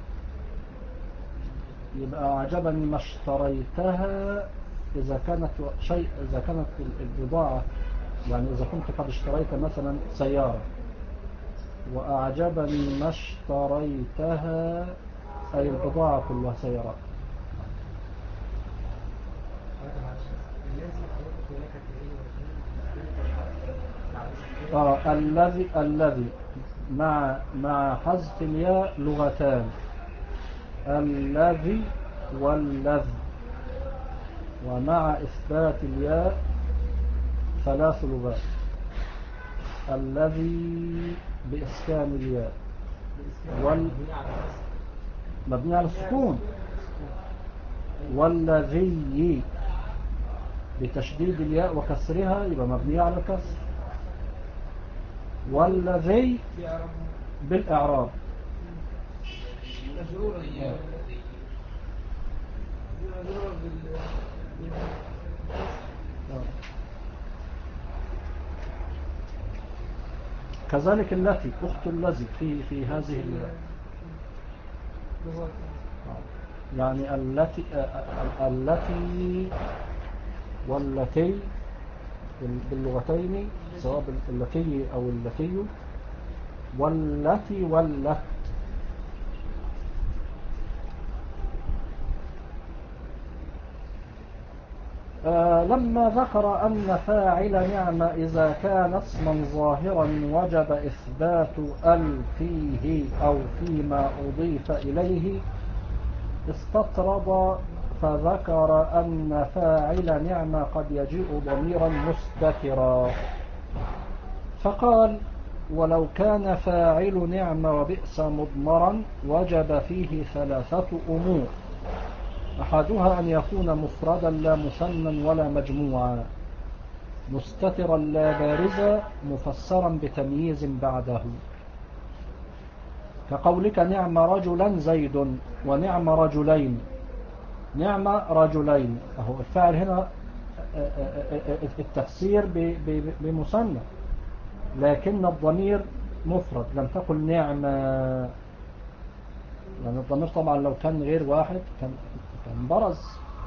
يبقى أعجبني ما اشتريتها إذا كانت شيء، إذا كانت البضاعة، يعني إذا كنت قد اشتريت مثلا سيارة وأعجبني ما اشتريتها أي البضاعة كلها سيارات. آه الذي الذي مع مع حذف الياء لغتان، الذي والذي، ومع إثبات الياء ثلاث لغات. الذي بإسكان الياء، وال مبني على السكون، والذي بتشديد الياء وكسرها يبقى مبني على الكسر، والذي بالإعراب كذلك التي أخت الذي في في هذه يعني التي التي والتي باللغتين سواء التي أو التي، والتي والت. آه لما ذكر أن فاعل نعم إذا كان اسما ظاهرا وجب إثبات ال فيه أو فيما أضيف إليه استطرد، فذكر أن فاعل نعم قد يجيء ضميرا مستترا، فقال ولو كان فاعل نعم وبئس مضمرا وجب فيه ثلاثة أمور: أحدها أن يكون مفردا لا مثنى ولا مجموعا، مستترا لا بارزا، مفسرا بتمييز بعده، كقولك نعم رجلا زيد ونعم رجلين. نعم رجلين أهو الفاعل هنا التفسير بمثنى، لكن الضمير مفرد، لم تقل نعم، لأن الضمير طبعا لو كان غير واحد كان كان برز.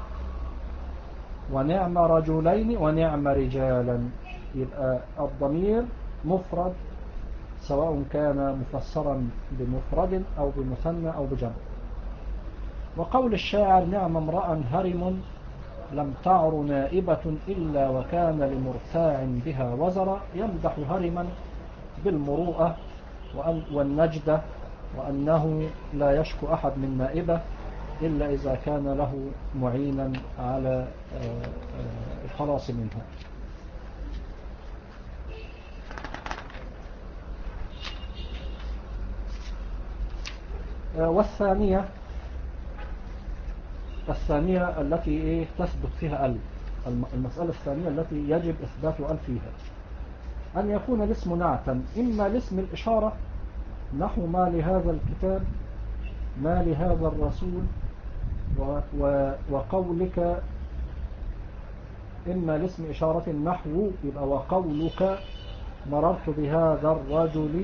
ونعم رجلين ونعم رجالا، يبقى الضمير مفرد سواء كان مفسرا بمفرد أو بمثنى أو بجمع. وقول الشاعر نعم امرأ هرم لم تعر نائبة إلا وكان لمرتاع بها وزرا، يمدح هرما بالمروءة والنجدة، وأنه لا يشكو أحد من نائبة إلا إذا كان له معينا على الخلاص منها. والثانية الثانية التي إيه تثبت فيها ال المسألة الثانية التي يجب إثبات ال فيها أن يكون الاسم نعتا، إما لاسم الإشارة نحو ما لهذا الكتاب، ما لهذا الرسول، و و وقولك، إما لاسم إشارة نحو يبقى وقولك مررت بهذا الرجل،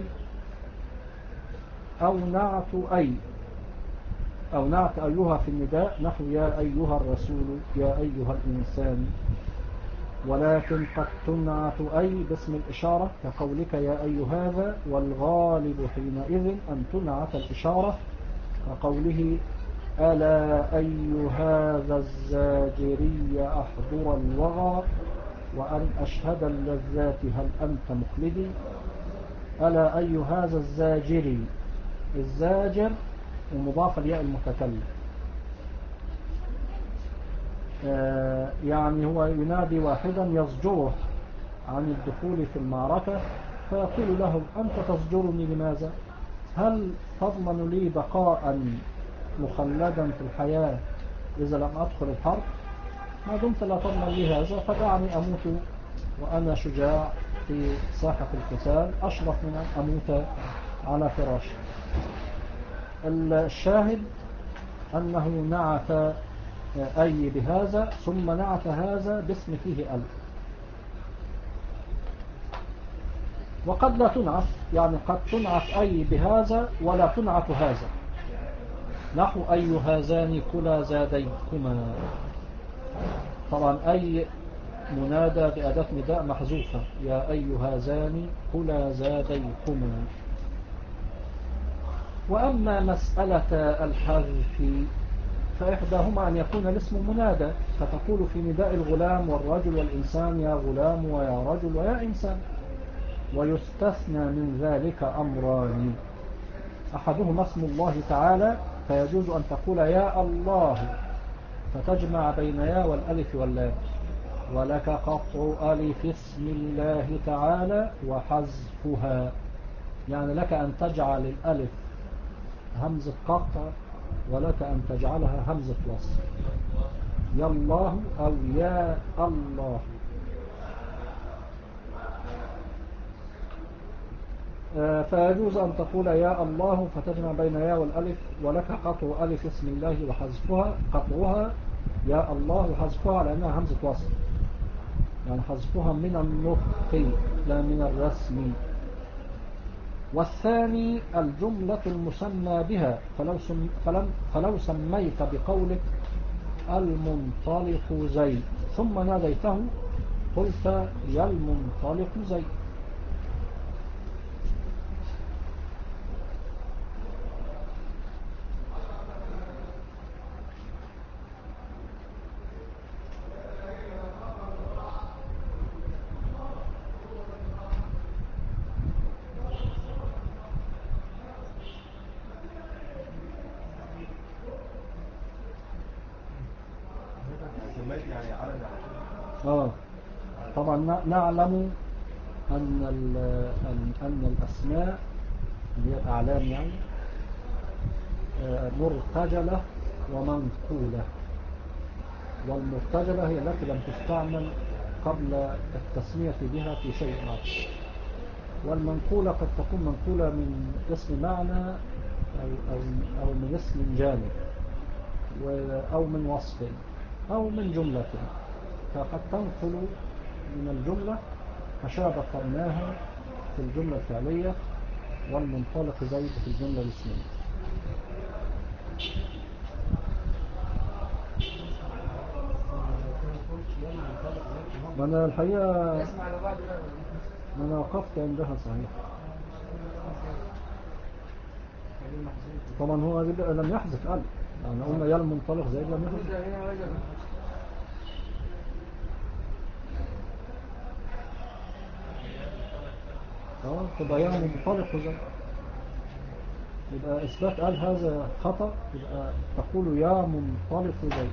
أو نعت أي، أو نعت أيها في النداء نحو يا أيها الرسول يا أيها الإنسان. ولكن قد تنعت أي باسم الإشارة كقولك يا أي هذا، والغالب حينئذ أن تنعت الإشارة كقوله ألا أي هذا الزاجري أحضر الوغى، وأن أشهد اللذات هل أنت مخلدي. ألا أي هذا الزاجري، الزاجر ومضاف الياء المتكلم، آه يعني هو ينادي واحدا يزجره عن الدخول في المعركة، فيقول له أنت تزجرني لماذا؟ هل تضمن لي بقاء مخلدا في الحياة إذا لم أدخل الحرب؟ ما دمت لا تضمن لي هذا فدعني أموت وأنا شجاع في ساحة القتال أشرف من أن أموت على فراشي. الشاهد أنه نعت أي بهذا، ثم نعت هذا باسم فيه ألف. وقد لا تنعت، يعني قد تنعت أي بهذا ولا تنعت هذا، نحو أي هذان كلا زاديكما. طبعا أي منادى بأداة نداء محذوفة، يا أي هذان كلا زاديكما. وأما مسألة الحذف فإحداهما أن يكون الاسم منادى، فتقول في نداء الغلام والرجل والإنسان يا غلام ويا رجل ويا إنسان. ويستثنى من ذلك أمران، أحدهما اسم الله تعالى، فيجوز أن تقول يا الله فتجمع بين يا والألف واللام، ولك قطع ألف اسم الله تعالى وحذفها، يعني لك أن تجعل الألف همزة قطع ولك أن تجعلها همزة وصل، يا الله أو يا الله. فيجوز أن تقول يا الله فتجمع بين يا والألف، ولك قطع ألف اسم الله وحذفها، قطعها يا الله وحذفها لأنها همزة وصل، يعني حذفها من النطق لا من الرسم. والثاني الجملة المسمى بها، فلو, سم فلم فلو سميت بقولك المنطلق زيد ثم ناديته قلت يا المنطلق زيد. آه طبعا نعلم أن أن الأسماء اللي هي الأعلام يعني مرتجلة ومنقولة، والمرتجلة هي التي لم تستعمل قبل التسمية بها في شيء آخر، والمنقولة قد تكون منقولة من اسم معنى أو, أو, أو من اسم جانب أو من وصف أو من جملة، فقد تنقل من الجملة كشاب قرناها في الجملة الفعلية والمنطلق زيد في الجملة الاسمية. ما أنا الحقيقة ما أنا وقفت عندها صحيح. طبعا هو لم يحذف ألف، يعني قلنا يا المنطلق زيد لم يحذف. اه تبقى يا منطلق زيد، يبقى إثبات قال هذا خطأ، يبقى تقول يا منطلق زيد.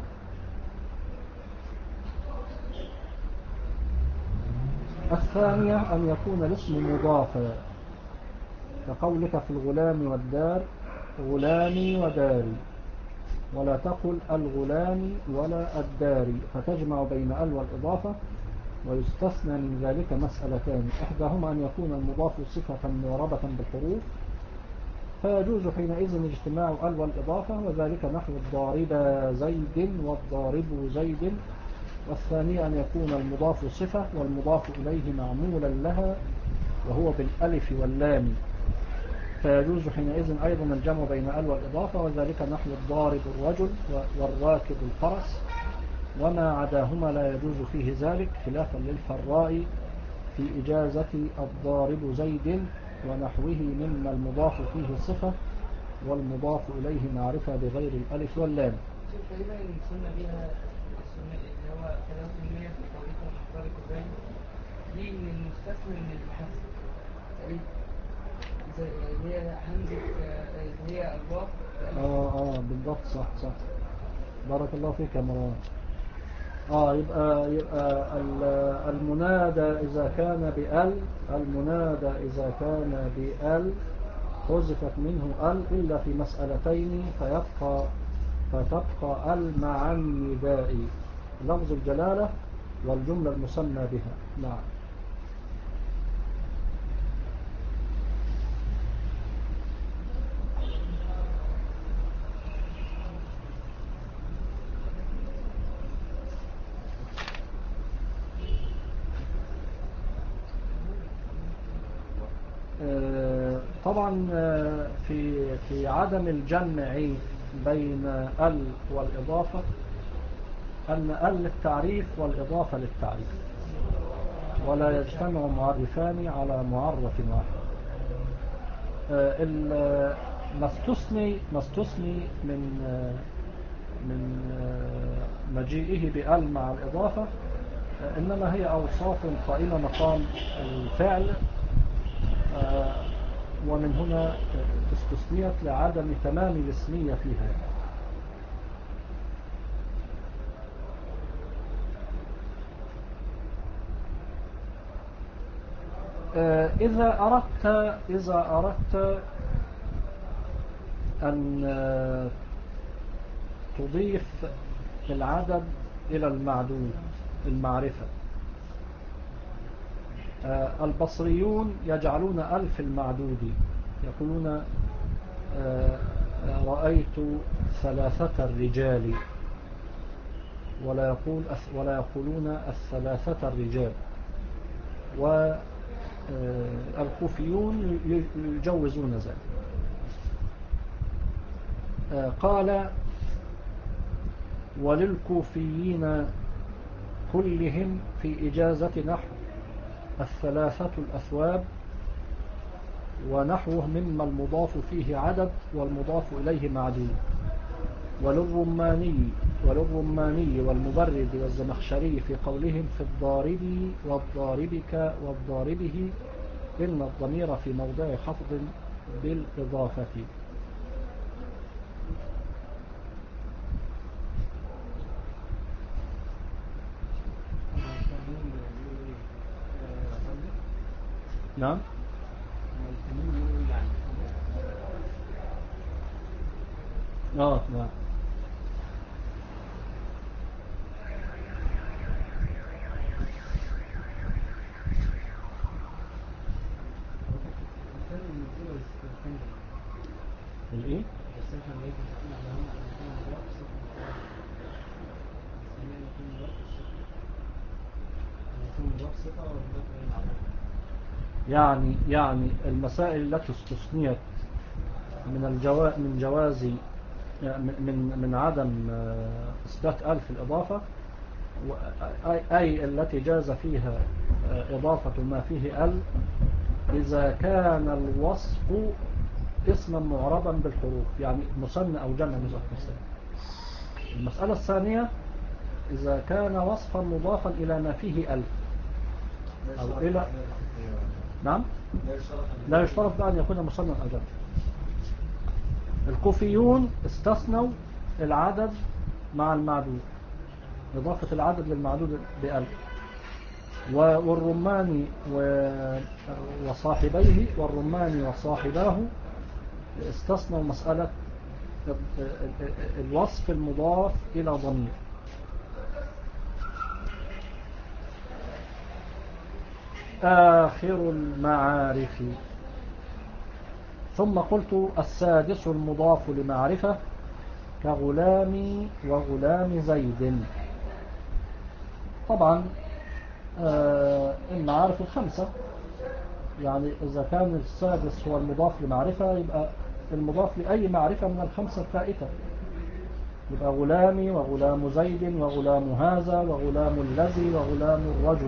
الثانية أن يكون الاسم مضافا، كقولك في الغلام والدار غلامي وداري، ولا تقل الغلام ولا الداري، فتجمع بين ال والإضافة. ويستثنى من ذلك مسألتان، إحداهما أن يكون المضاف صفة معربة بالحروف، فيجوز حينئذ اجتماع ال والإضافة، وذلك نحو الضارب زيد والضارب زيد. والثانية أن يكون المضاف صفة والمضاف إليه معمولا لها وهو بالألف واللام، فيجوز حينئذ أيضا الجمع بين ال والإضافة، وذلك نحو الضارب الرجل والراكب الفرس، وما عداهما لا يجوز فيه ذلك، خلافا للفراء في إجازة الضارب زيد ونحوه مما المضاف فيه صفة والمضاف إليه معرفة بغير الألف واللام. تقريبا سنة بها السنة اللي هو ثلاثة مية في قولكم مختلف زي دي من المستثنى من الحذف زي اللي هي همزة اللي هي ألواف. اه اه بالضبط، صح صح، بارك الله فيك يا مروان. اه يبقى يبقى المنادى إذا كان بأل، المنادى إذا كان بأل حذفت منه ال إلا في مسألتين، فيبقى فتبقى ال مع النداء، لفظ الجلالة والجملة المسمى بها. نعم. طبعا في في عدم الجمع بين ال والإضافة أن ال للتعريف والإضافة للتعريف، ولا يجتمع معرفان على معرف واحد. ما استثني ما استثني من من مجيئه بأل مع الإضافة، إنما هي أوصاف قائمة مقام الفعل، ومن هنا استثنيت لعدم تمام الاسمية فيها. إذا أردت إذا أردت أن تضيف العدد إلى المعدود المعرفة، البصريون يجعلون ألف المعدود، يقولون رأيت ثلاثة الرجال، ولا يقول ولا يقولون الثلاثة الرجال. والكوفيون يجوزون ذلك. قال وللكوفيين كلهم في إجازة نحو الثلاثة الأثواب ونحوه مما المضاف فيه عدد والمضاف إليه معدود. وللرماني وللرماني والمبرد والزمخشري في قولهم في الضارب والضاربك والضاربه إن الضمير في موضع خفض بالإضافة. نعم. اه نعم. الايه؟ يعني يعني المسائل التي استثنيت من الجوا من جواز من من عدم إثبات ألف الإضافة، أي التي جاز فيها إضافة ما فيه ال إذا كان الوصف اسما معربا بالحروف، يعني مثنى أو جمع مذكر. المسألة الثانية إذا كان وصفا مضافا إلى ما فيه ألف أو إلى نعم لا يشترط بأن يكون مثنى أو جمع. الكوفيون استثنوا العدد مع المعدود، إضافة العدد للمعدود بألف. والرماني وصاحبيه والرماني وصاحباه استثنوا مسألة الوصف المضاف إلى ضمير. آخر المعارف. ثم قلت السادس المضاف لمعرفة كغلامي وغلام زيد. طبعا المعارف الخمسة، يعني إذا كان السادس هو المضاف لمعرفة يبقى المضاف لأي معرفة من الخمسة الفائتة، يبقى غلامي وغلام زيد وغلام هذا وغلام الذي وغلام الرجل.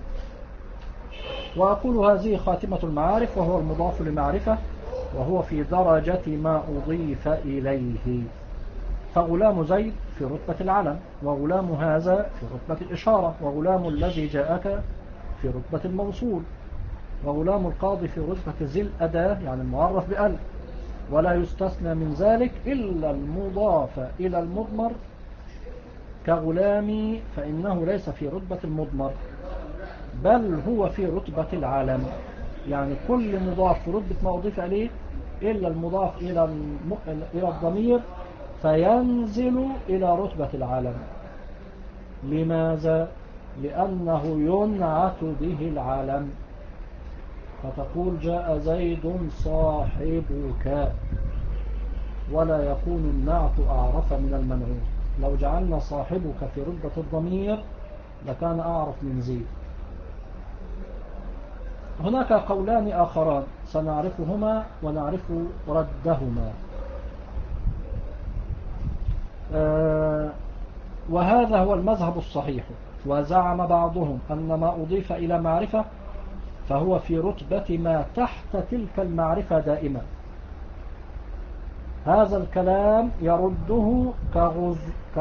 وأقول هذه خاتمة المعارف، وهو المضاف لمعرفة، وهو في درجة ما أضيف إليه. فغلام زيد في رتبة العلم، وغلام هذا في رتبة الإشارة، وغلام الذي جاءك في رتبة الموصول، وغلام القاضي في رتبة ذي الأداة يعني المعرف بأل. ولا يستثنى من ذلك إلا المضاف إلى المضمر كغلامي، فإنه ليس في رتبة المضمر بل هو في رتبة العالم. يعني كل مضاف في رتبة ما أضيف إليه إلا المضاف إلى إلى الضمير فينزل إلى رتبة العالم. لماذا؟ لأنه ينعت به العالم، فتقول جاء زيد صاحبك، ولا يكون النعت أعرف من المنعوت. لو جعلنا صاحبك في رتبة الضمير لكان أعرف من زيد. هناك قولان آخران سنعرفهما ونعرف ردهما. آه وهذا هو المذهب الصحيح. وزعم بعضهم أن ما أضيف إلى معرفة فهو في رتبة ما تحت تلك المعرفة دائما، هذا الكلام يرده كغز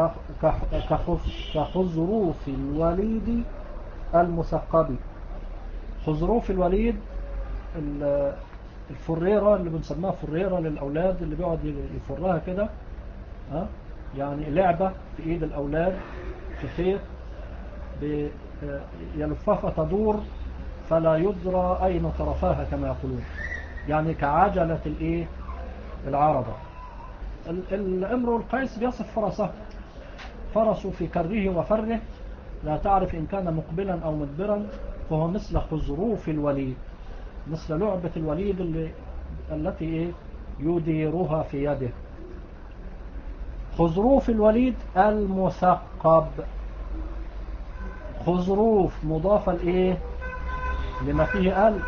كخزروف الوليد المثقب. خزروف الوليد الفريرة اللي بنسميها فريرة للأولاد، اللي بيقعد يفرها كده، ها يعني لعبة في إيد الأولاد في خيط يلفها فتدور فلا يدرى أين طرفاها كما يقولون، يعني كعجلة الإيه العربة. الامرؤ القيس بيصف فرسه، فرسه في كره وفره لا تعرف إن كان مقبلا أو مدبرا، فهو مثل خزروف الوليد، مثل لعبة الوليد اللي التي إيه يديرها في يده. خزروف الوليد المثقب، خزروف مضافة لإيه لما فيه ال،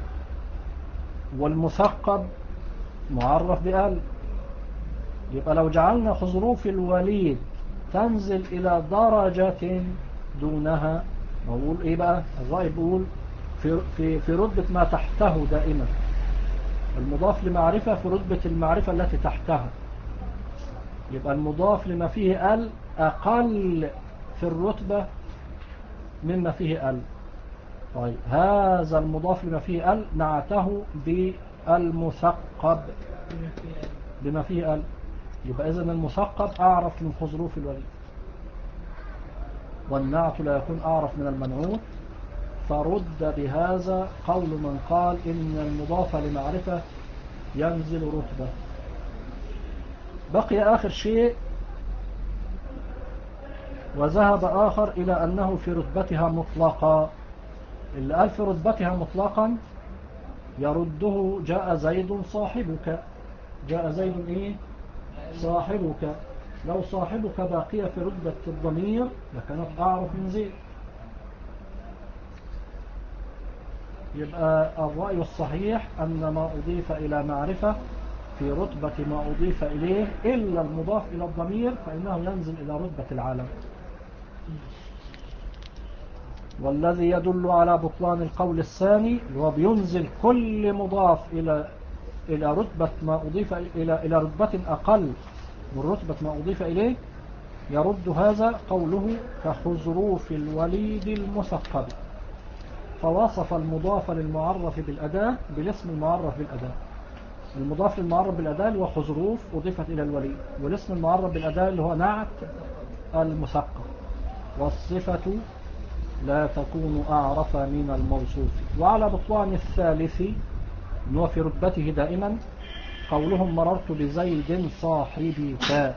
والمثقب معرف بال. يبقى لو جعلنا خزروف الوليد تنزل إلى درجة دونها، نقول إيه بقى؟ الرأي بيقول في, في, في رتبة ما تحته دائما، المضاف لمعرفة في رتبة المعرفة التي تحتها. يبقى المضاف لما فيه ال أقل في الرتبة مما فيه ال. طيب هذا المضاف لما فيه ال نعته بالمثقب بما فيه ال، يبقى إذن المثقب أعرف من خزروف الوليد، والنعت لا يكون أعرف من المنعوت، فرد بهذا قول من قال إن المضاف لمعرفة ينزل رتبة. بقي آخر شيء، وذهب آخر إلى أنه في رتبتها مطلقا. اللي قال في رتبتها مطلقا يرده جاء زيد صاحبك، جاء زيد إيه صاحبك. لو صاحبك باقية في رتبة الضمير لكانت أعرف من زيد. يبقى الرأي الصحيح أن ما أضيف إلى معرفة في رتبة ما أضيف إليه إلا المضاف إلى الضمير فإنه ينزل إلى رتبة العالم. والذي يدل على بطلان القول الثاني هو بينزل كل مضاف إلى إلى رتبة ما أضيف إلى إلى رتبة أقل من رتبة ما أضيف إليه، يرد هذا قوله كخزروف الوليد المثقب، فوصف المضاف للمعرف بالأداة بالاسم المعرف بالأداة. المضاف للمعرف بالأداة اللي هو خزروف أضيفت إلى الوليد، والاسم المعرف بالأداة اللي هو نعت المثقب، والصفة لا تكون أعرف من الموصوف. وعلى بطلان الثالث أنه في رتبته دائما قولهم مررت بزيد صاحبك،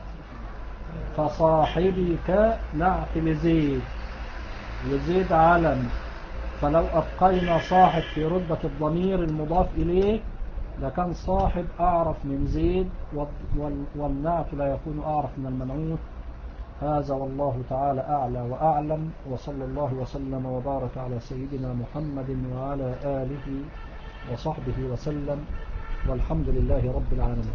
فصاحبك نعت لزيد وزيد علم، فلو أبقينا صاحب في رتبة الضمير المضاف إليه لكان صاحب أعرف من زيد، والنعت لا يكون أعرف من المنعوت. هذا والله تعالى أعلى وأعلم، وصلى الله وسلم وبارك على سيدنا محمد وعلى آله وصحبه وسلم، والحمد لله رب العالمين.